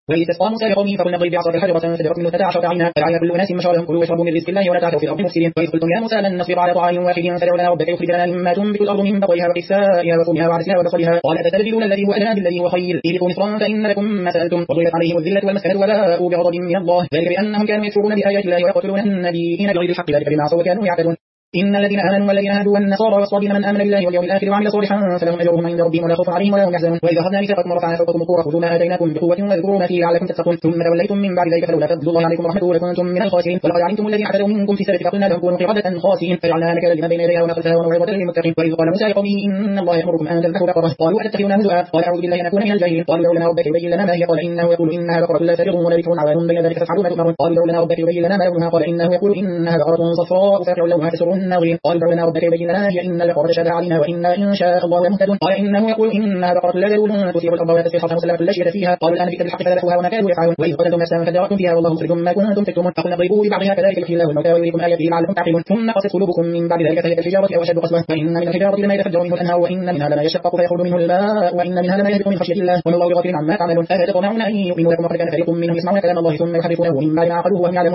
وإذ استسقى موسى لقومه فقلنا اضرب بعصاك الحجر فانفجرت منه 12 عينا فجعلنا كل أناس مشربهم كلوا واشربوا من رزق الله ولا تعثوا في الأرض مفسدين. وإذ قلتم يا موسى لن نصبر على طعام واحد فادع لنا ربك يخرج لنا مما تنبت الأرض من بقلها وقثائها وفومها وعدسها وبصلها قال أتستبدلون الذي هو أدنى بالذي هو خير اهبطوا مصرا فإن لكم ما سألتم وضربت عليهم الذلة والمسكنة وباءوا بغضب من الله ذلك بأنهم كانوا يكفرون بآيات الله ويقتلون النبيين بغير الحق ذلك بما عصوا وكانوا يعتدون. إن الذين آمنوا والذين هادوا والنصارى والصابين من آمن بالله واليوم الآخر وعمل صالحا فلهم أجرهم عند ربهم ولا خوف عليهم ولا هم يحزنون. وإذا أخذنا ميثاقكم ورفعنا فوقكم الطور خذوا ما آتيناكم بقوة واذكروا ما فيه لعلكم تتقون ثم توليتم من بعد ذلك فلولا فضل الله عليكم ورحمته لكنتم من الخاسرين. ولقد علمتم الذين اعتدوا منكم في السبت فقلنا لهم كونوا قردة خاسئين فجعلناها نكالا لما بين يديها ونخلفها وموعظة للمتقين. وإذ قال موسى لقومه إن الله يأمركم أن تذبحوا بقرة قالوا أتتخذنا هزؤا قال أعوذ بالله أن أكون من الجاهلين. قالوا ادع لنا ربك يبين لنا ما هي قال إنه يقول إنها بقرة لا فارغ ولا بكر عوان بين ذلك فافعلوا ما تؤمرون. قالوا ادع لنا ربك يبين لنا ما لونها قال إنه يقول إنها بقرة صفراء فاقع لونها تسر الناظرين. قالوا ادع لنا ربك يبين لنا هي إن البقرة تشابه علينا وإنا إن شاء الله مهتدون. قال إنه يقول إنها بقرة لا ذلول تثير الأرض ولا تسقي الحرث مسلمة لا شيء فيها. قالوا الآن جئت بالحق فذبحوها وما كانوا يفعلون. وإذ قتلتم نفسا فادارأتم فيها والله مخرج ما كنتم تكتمون. فقلنا اضربوا ببعضها كذلك يحيي الله الموتى ويريكم آياته لعلكم تعقلون. ثم قست قلوبكم من بعد ذلك فهي كالحجارة أو أشد قسوة. وإن من الحجارة لما يتفجر منه الأنهار وإن منها لما يشقق فيخرج منه الماء وإن منها لما يهبط من خشية الله وما الله بغافل عما تعملون. أفتطمعون أن يؤمنوا لكم وقد كان فريق منهم يسمعون كلام الله ثم يحرفونه من بعد ما عقلوه وهم يعلمون.